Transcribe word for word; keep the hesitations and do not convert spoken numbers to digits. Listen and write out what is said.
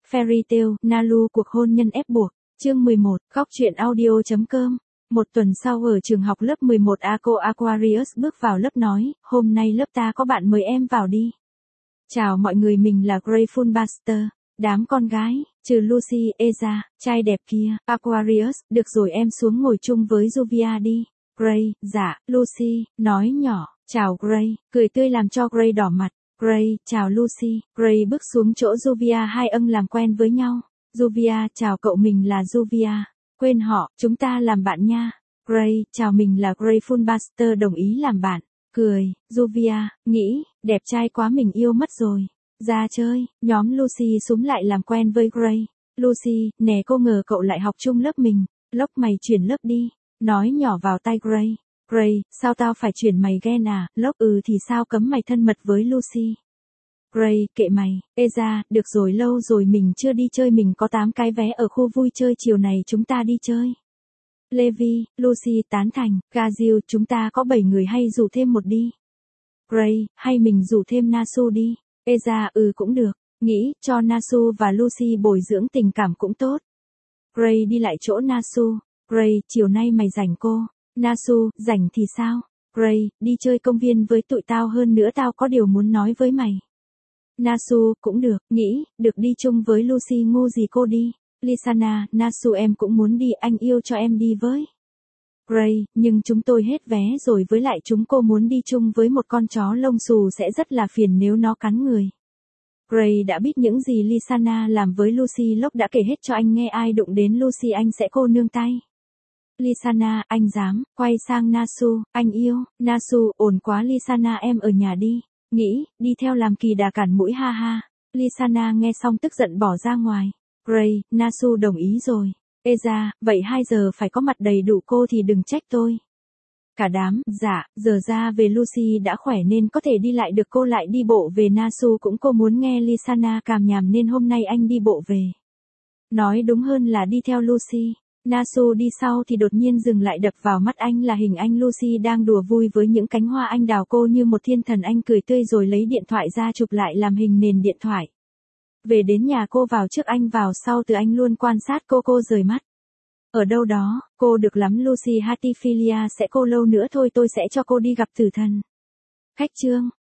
Fairy Tail, Nalu cuộc hôn nhân ép buộc, chương mười một, góc truyện audio.com. Một tuần sau ở trường học lớp mười một A cô Aquarius bước vào lớp nói, hôm nay lớp ta có bạn mời em vào đi. Chào mọi người, mình là Grateful Buster. Đám con gái, trừ Lucy, Eza, trai đẹp kia, Aquarius, được rồi em xuống ngồi chung với Juvia đi. Gray, dạ, Lucy, nói nhỏ, chào Gray, cười tươi làm cho Gray đỏ mặt. Gray, chào Lucy, Gray bước xuống chỗ Juvia, hai âng làm quen với nhau. Juvia, chào cậu, mình là Juvia. Quên họ, chúng ta làm bạn nha. Gray, chào, mình là Grateful Buster, đồng ý làm bạn. Cười, Juvia, nghĩ, đẹp trai quá mình yêu mất rồi. Ra chơi, nhóm Lucy súm lại làm quen với Gray. Lucy, nè cô ngờ cậu lại học chung lớp mình. Lốc mày chuyển lớp đi. Nói nhỏ vào tai Gray. Gray, sao tao phải chuyển mày ghen à? Lốc, ừ thì sao, cấm mày thân mật với Lucy. Gray, kệ mày. Eza, được rồi, lâu rồi mình chưa đi chơi, mình có tám cái vé ở khu vui chơi, chiều này chúng ta đi chơi. Levi, Lucy, tán thành. Gazil, chúng ta có bảy người hay rủ thêm một đi. Gray, hay mình rủ thêm Nasu đi. Eza, ừ cũng được. Nghĩ, cho Nasu và Lucy bồi dưỡng tình cảm cũng tốt. Gray đi lại chỗ Nasu. Gray, chiều nay mày rảnh cô? Nasu, rảnh thì sao? Gray, đi chơi công viên với tụi tao, hơn nữa tao có điều muốn nói với mày. Nasu, cũng được. Nghĩ, được đi chung với Lucy, ngu gì cô đi. Lisana, Nasu em cũng muốn đi, anh yêu cho em đi với. Gray, nhưng chúng tôi hết vé rồi, với lại chúng cô muốn đi chung với một con chó lông xù sẽ rất là phiền nếu nó cắn người. Gray đã biết những gì Lisana làm với Lucy, Lốc đã kể hết cho anh nghe, ai đụng đến Lucy anh sẽ cô nương tay. Lisana, anh dám, quay sang Nasu, anh yêu, Nasu, ổn quá Lisana em ở nhà đi. Nghĩ, đi theo làm kỳ đà cản mũi ha ha. Lisana nghe xong tức giận bỏ ra ngoài. Gray, Nasu đồng ý rồi. Eza, vậy hai giờ phải có mặt đầy đủ cô thì đừng trách tôi. Cả đám, dạ, giờ ra về Lucy đã khỏe nên có thể đi lại được, cô lại đi bộ về. Nasu cũng cô muốn nghe Lisana càm nhàm nên hôm nay anh đi bộ về. Nói đúng hơn là đi theo Lucy. Nasu đi sau thì đột nhiên dừng lại, đập vào mắt anh là hình anh Lucy đang đùa vui với những cánh hoa anh đào cô như một thiên thần. Anh cười tươi rồi lấy điện thoại ra chụp lại làm hình nền điện thoại. Về đến nhà cô vào trước, anh vào sau, từ anh luôn quan sát cô cô rời mắt. Ở đâu đó, cô được lắm Lucy Hatiphilia, sẽ cô lâu nữa thôi tôi sẽ cho cô đi gặp tử thần. Khách trương,